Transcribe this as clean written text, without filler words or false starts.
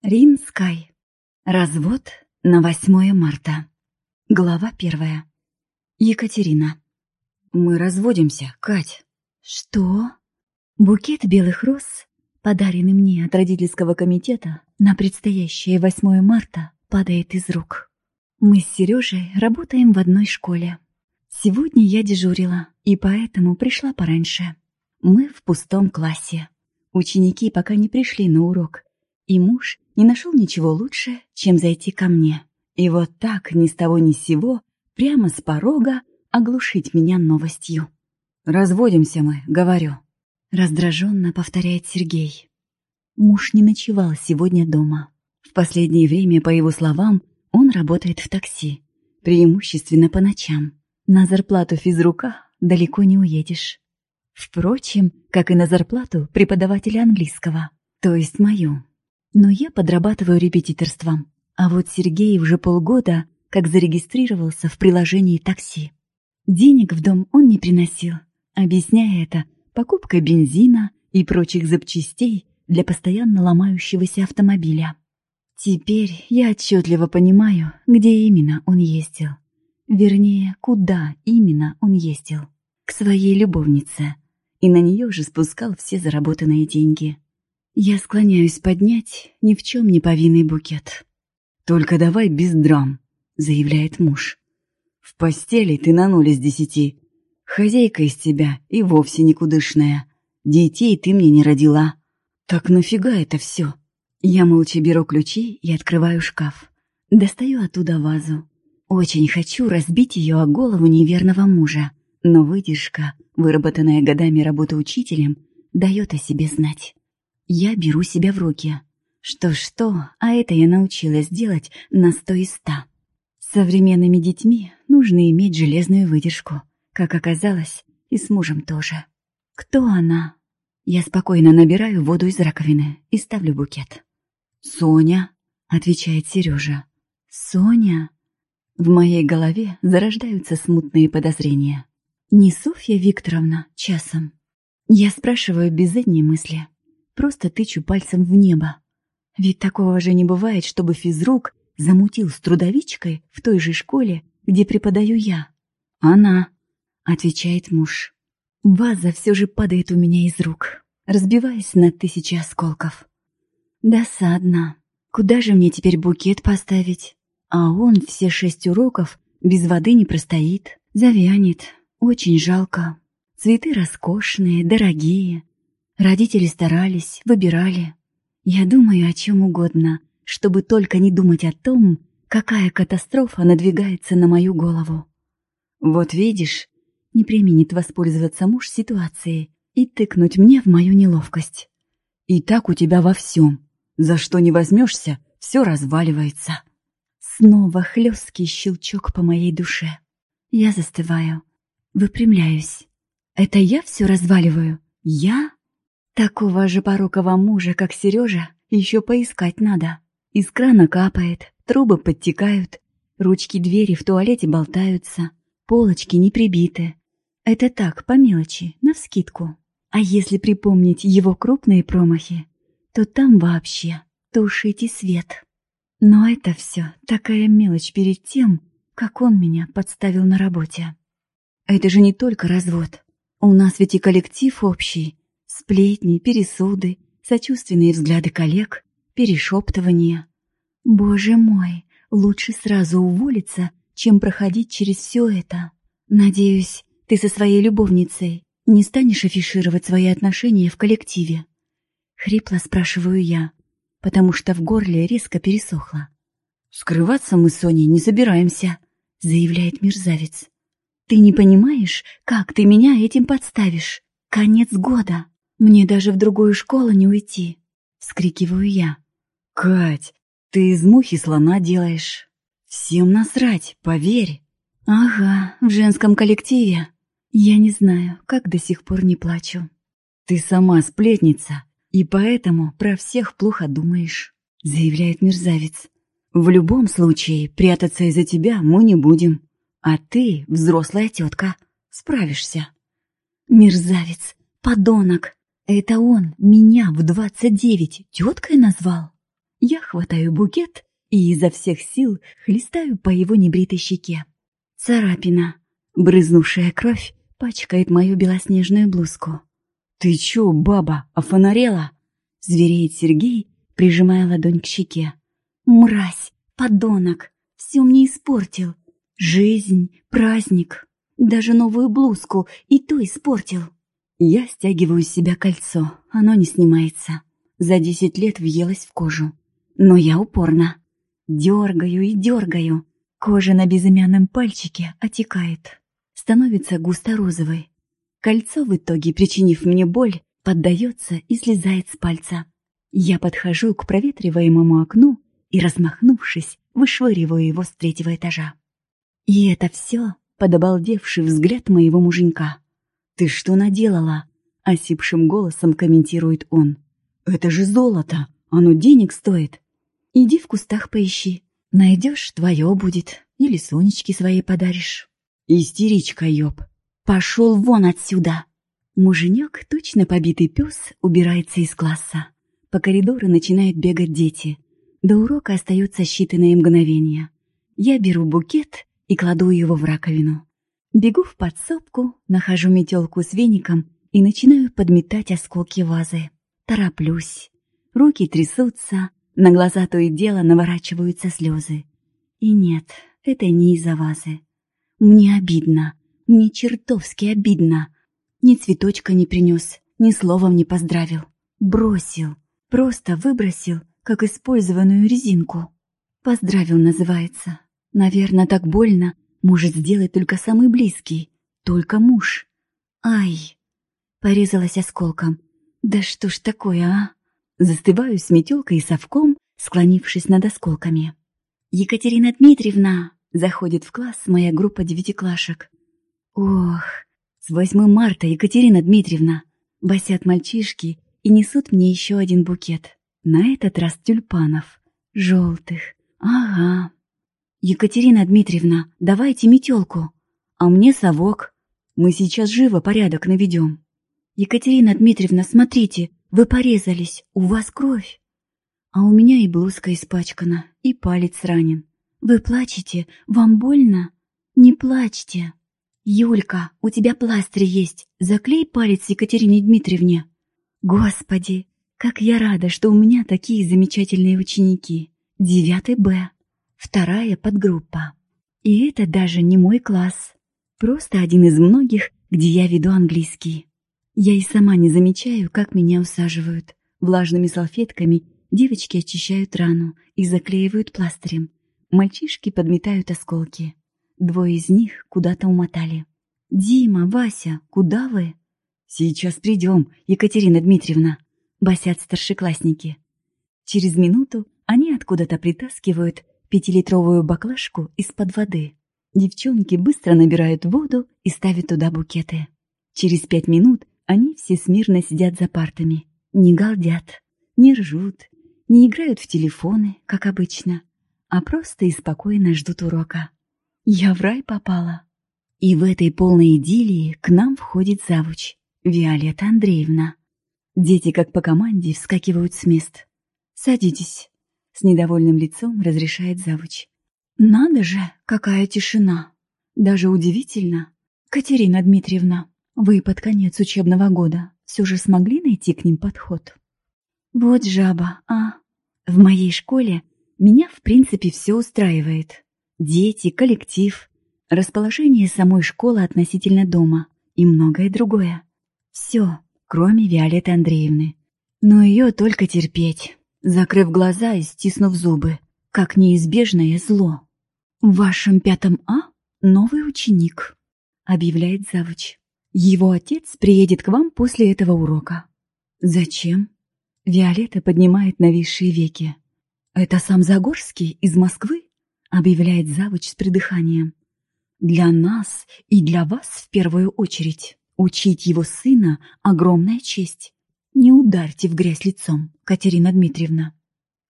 Ринскай. Развод на 8 марта. Глава 1. Екатерина. Мы разводимся, Кать. Что? Букет белых роз, подаренный мне от родительского комитета на предстоящее 8 марта, падает из рук. Мы с Сережей работаем в одной школе. Сегодня я дежурила, и поэтому пришла пораньше. Мы в пустом классе. Ученики пока не пришли на урок, и муж не нашел ничего лучше, чем зайти ко мне. И вот так, ни с того ни с сего, прямо с порога оглушить меня новостью. «Разводимся мы, говорю», — раздраженно повторяет Сергей. Муж не ночевал сегодня дома. В последнее время, по его словам, он работает в такси, преимущественно по ночам. На зарплату физрука далеко не уедешь. Впрочем, как и на зарплату преподавателя английского, то есть мою. Но я подрабатываю репетиторством, а вот Сергей уже полгода как зарегистрировался в приложении такси. Денег в дом он не приносил, объясняя это покупкой бензина и прочих запчастей для постоянно ломающегося автомобиля. Теперь я отчетливо понимаю, где именно он ездил. Вернее, куда именно он ездил. К своей любовнице. И на нее же спускал все заработанные деньги. Я склоняюсь поднять ни в чем не повинный букет. «Только давай без драм», — заявляет муж. «В постели ты на 0 из 10. Хозяйка из тебя и вовсе никудышная. Детей ты мне не родила. Так нафига это все?» Я молча беру ключи и открываю шкаф. Достаю оттуда вазу. Очень хочу разбить ее о голову неверного мужа, но выдержка, выработанная годами работы учителем, дает о себе знать. Я беру себя в руки. Что-что, а это я научилась делать на 100 из 100. С современными детьми нужно иметь железную выдержку, как оказалось, и с мужем тоже. Кто она? Я спокойно набираю воду из раковины и ставлю букет. «Соня», — отвечает Сережа. «Соня?» В моей голове зарождаются смутные подозрения. Не Софья Викторовна, часом. Я спрашиваю без задней мысли. Просто тычу пальцем в небо. Ведь такого же не бывает, чтобы физрук замутил с трудовичкой в той же школе, где преподаю я. «Она», — отвечает муж. Ваза все же падает у меня из рук, разбиваясь на 1000 осколков. Досадно. Куда же мне теперь букет поставить? А он все 6 уроков без воды не простоит, завянет. Очень жалко. Цветы роскошные, дорогие. Родители старались, выбирали. Я думаю о чем угодно, чтобы только не думать о том, какая катастрофа надвигается на мою голову. Вот видишь, не преминет воспользоваться муж ситуацией и тыкнуть мне в мою неловкость. «И так у тебя во всем. За что не возьмешься, все разваливается». Снова хлесткий щелчок по моей душе. Я застываю, выпрямляюсь. Это я все разваливаю? Я? Такого же порокого мужа, как Сережа, еще поискать надо. Из крана капает, трубы подтекают, ручки двери в туалете болтаются, полочки не прибиты. Это так, по мелочи, навскидку. А если припомнить его крупные промахи, то там вообще тушите свет. Но это все такая мелочь перед тем, как он меня подставил на работе. Это же не только развод. У нас ведь и коллектив общий. Сплетни, пересуды, сочувственные взгляды коллег, перешептывания. Боже мой, лучше сразу уволиться, чем проходить через все это. Надеюсь, ты со своей любовницей не станешь афишировать свои отношения в коллективе? Хрипло спрашиваю я, потому что в горле резко пересохло. «Скрываться мы с Соней не собираемся», — заявляет мерзавец. «Ты не понимаешь, как ты меня этим подставишь? Конец года. Мне даже в другую школу не уйти», — вскрикиваю я. «Кать, ты из мухи слона делаешь. Всем насрать, поверь». «Ага, в женском коллективе. Я не знаю, как до сих пор не плачу». «Ты сама сплетница, и поэтому про всех плохо думаешь», — заявляет мерзавец. «В любом случае, прятаться из-за тебя мы не будем. А ты, взрослая тетка, справишься». «Мерзавец, подонок! Это он меня в 29 теткой назвал?» Я хватаю букет и изо всех сил хлестаю по его небритой щеке. Царапина, брызнувшая кровь, пачкает мою белоснежную блузку. «Ты чё, баба, офонарела?» — звереет Сергей, прижимая ладонь к щеке. «Мразь, подонок, все мне испортил. Жизнь, праздник, даже новую блузку и то испортил». Я стягиваю с себя кольцо, оно не снимается. За 10 лет въелось в кожу. Но я упорна. Дергаю и дергаю. Кожа на безымянном пальчике отекает. Становится густо-розовой. Кольцо, в итоге, причинив мне боль, поддается и слезает с пальца. Я подхожу к проветриваемому окну и, размахнувшись, вышвыриваю его с 3-го этажа. И это все под обалдевший взгляд моего муженька. «Ты что наделала?» — осипшим голосом комментирует он. «Это же золото, оно денег стоит. Иди в кустах поищи, найдешь, твое будет, или Сонечке своей подаришь». «Истеричка, ёб! Пошел вон отсюда!» Муженек, точно побитый пес, убирается из класса. По коридору начинают бегать дети. До урока остаются считанные мгновения. Я беру букет и кладу его в раковину. Бегу в подсобку, нахожу метелку с веником и начинаю подметать осколки вазы. Тороплюсь. Руки трясутся, на глаза то и дело наворачиваются слезы. И нет, это не из-за вазы. Мне обидно, мне чертовски обидно. Ни цветочка не принес, ни словом не поздравил. Бросил, просто выбросил, как использованную резинку. Поздравил, называется. Наверное, так больно может сделать только самый близкий, только муж. Ай! Порезалась осколком. Да что ж такое, а? Застываю с метелкой и совком, склонившись над осколками. «Екатерина Дмитриевна!» — заходит в класс моя группа девятиклашек. «Ох, с 8 марта, Екатерина Дмитриевна!» — басят мальчишки и несут мне еще один букет. На этот раз тюльпанов. Желтых. Ага. «Екатерина Дмитриевна, давайте метелку. А мне совок. Мы сейчас живо порядок наведем». «Екатерина Дмитриевна, смотрите, вы порезались, у вас кровь». «А у меня и блузка испачкана, и палец ранен. Вы плачете? Вам больно? Не плачьте». «Юлька, у тебя пластырь есть, заклей палец Екатерине Дмитриевне». Господи, как я рада, что у меня такие замечательные ученики. 9 Б, 2-я подгруппа. И это даже не мой класс. Просто один из многих, где я веду английский. Я и сама не замечаю, как меня усаживают. Влажными салфетками девочки очищают рану и заклеивают пластырем. Мальчишки подметают осколки. 2 из них куда-то умотали. «Дима, Вася, куда вы?» «Сейчас придем, Екатерина Дмитриевна», — басят старшеклассники. Через минуту они откуда-то притаскивают 5-литровую баклажку из-под воды. Девчонки быстро набирают воду и ставят туда букеты. Через 5 минут они все смирно сидят за партами, не галдят, не ржут, не играют в телефоны, как обычно, а просто и спокойно ждут урока. Я в рай попала. И в этой полной идиллии к нам входит завуч, Виолетта Андреевна. Дети, как по команде, вскакивают с мест. «Садитесь», — с недовольным лицом разрешает завуч. «Надо же, какая тишина! Даже удивительно. Катерина Дмитриевна, вы под конец учебного года все же смогли найти к ним подход?» «Вот жаба, а! В моей школе меня, в принципе, все устраивает. Дети, коллектив, расположение самой школы относительно дома и многое другое. Все, кроме Виолетты Андреевны. Но ее только терпеть, закрыв глаза и стиснув зубы, как неизбежное зло. «В вашем 5 А новый ученик», — объявляет завуч. «Его отец приедет к вам после этого урока». «Зачем?» Виолетта поднимает нависшие веки. «Это сам Загорский из Москвы?» — объявляет завуч с придыханием. «Для нас и для вас в первую очередь. Учить его сына — огромная честь. Не ударьте в грязь лицом, Катерина Дмитриевна».